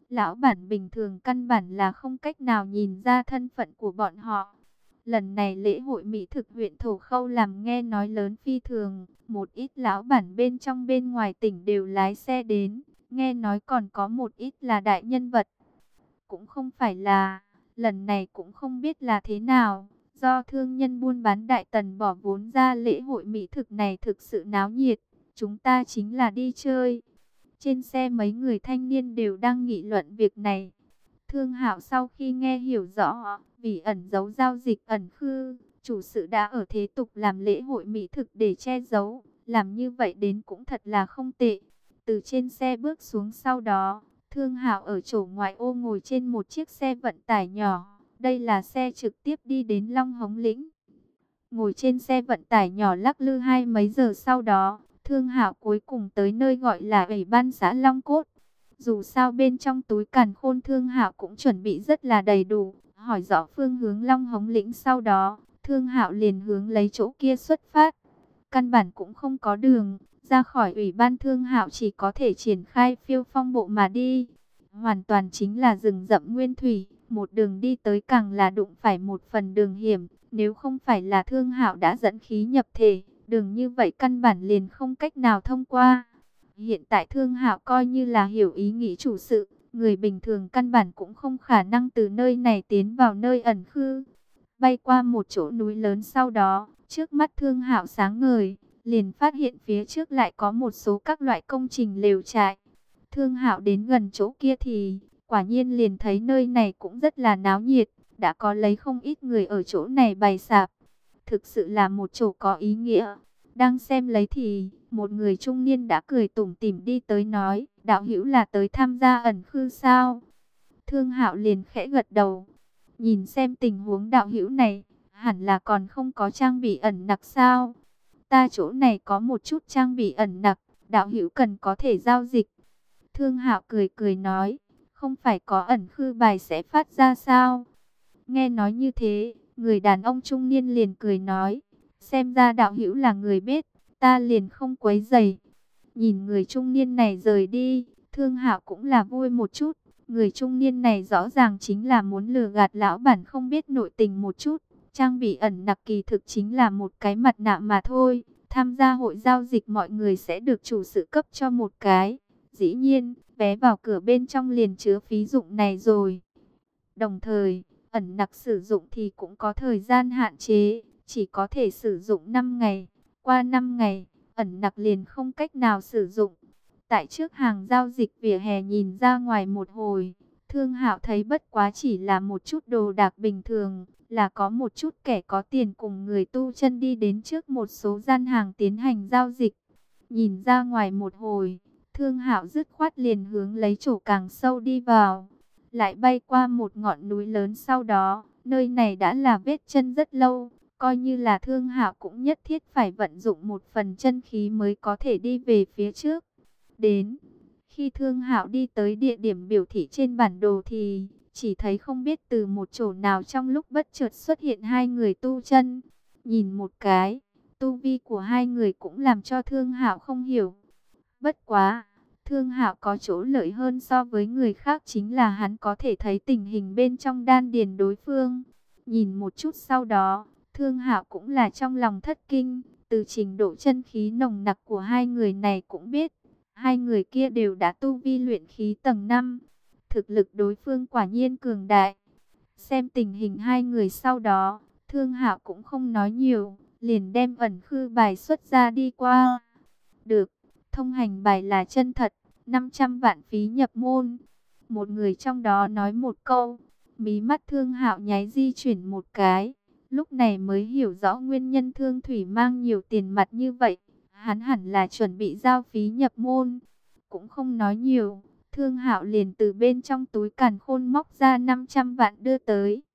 Lão bản bình thường căn bản là không cách nào nhìn ra thân phận của bọn họ. Lần này lễ hội mỹ thực huyện Thổ Khâu làm nghe nói lớn phi thường, một ít lão bản bên trong bên ngoài tỉnh đều lái xe đến, nghe nói còn có một ít là đại nhân vật. Cũng không phải là, lần này cũng không biết là thế nào, do thương nhân buôn bán Đại Tần bỏ vốn ra lễ hội mỹ thực này thực sự náo nhiệt, chúng ta chính là đi chơi. Trên xe mấy người thanh niên đều đang nghị luận việc này. Thương Hạo sau khi nghe hiểu rõ, vì ẩn giấu giao dịch ẩn khư, chủ sự đã ở thế tục làm lễ hội mỹ thực để che giấu, làm như vậy đến cũng thật là không tệ. Từ trên xe bước xuống sau đó, Thương Hạo ở chỗ ngoại ô ngồi trên một chiếc xe vận tải nhỏ, đây là xe trực tiếp đi đến Long Hống Lĩnh. Ngồi trên xe vận tải nhỏ lắc lư hai mấy giờ sau đó, Thương Hạo cuối cùng tới nơi gọi là Ủy ban xã Long Cốt. Dù sao bên trong túi càn khôn Thương Hạo cũng chuẩn bị rất là đầy đủ, hỏi rõ phương hướng Long Hống Lĩnh sau đó, Thương Hạo liền hướng lấy chỗ kia xuất phát. Căn bản cũng không có đường, ra khỏi Ủy ban Thương Hạo chỉ có thể triển khai Phiêu Phong bộ mà đi. Hoàn toàn chính là rừng rậm nguyên thủy, một đường đi tới càng là đụng phải một phần đường hiểm, nếu không phải là Thương Hạo đã dẫn khí nhập thể, đường như vậy căn bản liền không cách nào thông qua. Hiện tại Thương Hạo coi như là hiểu ý nghĩ chủ sự, người bình thường căn bản cũng không khả năng từ nơi này tiến vào nơi ẩn khư. Bay qua một chỗ núi lớn sau đó, trước mắt Thương Hạo sáng ngời, liền phát hiện phía trước lại có một số các loại công trình lều trại. Thương Hạo đến gần chỗ kia thì, quả nhiên liền thấy nơi này cũng rất là náo nhiệt, đã có lấy không ít người ở chỗ này bày sạp. Thực sự là một chỗ có ý nghĩa. Đang xem lấy thì, một người trung niên đã cười tủm tỉm đi tới nói, đạo hữu là tới tham gia ẩn khư sao? Thương Hạo liền khẽ gật đầu. Nhìn xem tình huống đạo hữu này, hẳn là còn không có trang bị ẩn nặc sao? Ta chỗ này có một chút trang bị ẩn nặc, đạo hữu cần có thể giao dịch. Thương Hạo cười cười nói, không phải có ẩn khư bài sẽ phát ra sao? Nghe nói như thế, người đàn ông trung niên liền cười nói, xem ra đạo hữu là người biết, ta liền không quấy rầy. Nhìn người trung niên này rời đi, Thương Hạo cũng là vui một chút. Người trung niên này rõ ràng chính là muốn lừa gạt lão bản không biết nội tình một chút. Trang bị ẩn nặc kỳ thực chính là một cái mặt nạ mà thôi. Tham gia hội giao dịch mọi người sẽ được chủ sự cấp cho một cái. Dĩ nhiên, vé vào cửa bên trong liền chứa phí dụng này rồi. Đồng thời, ẩn nặc sử dụng thì cũng có thời gian hạn chế, chỉ có thể sử dụng 5 ngày. Qua 5 ngày, ẩn nặc liền không cách nào sử dụng. Tại trước hàng giao dịch vỉa hè nhìn ra ngoài một hồi, Thương Hạo thấy bất quá chỉ là một chút đồ đạc bình thường, là có một chút kẻ có tiền cùng người tu chân đi đến trước một số gian hàng tiến hành giao dịch. Nhìn ra ngoài một hồi, Thương Hạo dứt khoát liền hướng lấy chỗ càng sâu đi vào, lại bay qua một ngọn núi lớn sau đó, nơi này đã là vết chân rất lâu, coi như là Thương Hạo cũng nhất thiết phải vận dụng một phần chân khí mới có thể đi về phía trước. Đến khi Thương Hạo đi tới địa điểm biểu thị trên bản đồ thì chỉ thấy không biết từ một chỗ nào trong lúc bất chợt xuất hiện hai người tu chân. Nhìn một cái, tu vi của hai người cũng làm cho Thương Hạo không hiểu. Bất quá, Thương Hạo có chỗ lợi hơn so với người khác chính là hắn có thể thấy tình hình bên trong đan điền đối phương. Nhìn một chút sau đó, Thương Hạo cũng là trong lòng thất kinh, từ trình độ chân khí nồng nặc của hai người này cũng biết, hai người kia đều đã tu vi luyện khí tầng 5. Thực lực đối phương quả nhiên cường đại. Xem tình hình hai người sau đó, Thương Hạo cũng không nói nhiều, liền đem ẩn khư bài xuất ra đi qua. Được, thông hành bài là chân thật, 500 vạn phí nhập môn. Một người trong đó nói một câu, mí mắt Thương Hạo nháy di chuyển một cái. Lúc này mới hiểu rõ nguyên nhân Thương Thủy mang nhiều tiền mặt như vậy. Hắn hẳn là chuẩn bị giao phí nhập môn. Cũng không nói nhiều, Thương Hạo liền từ bên trong túi càn khôn móc ra 500 vạn đưa tới.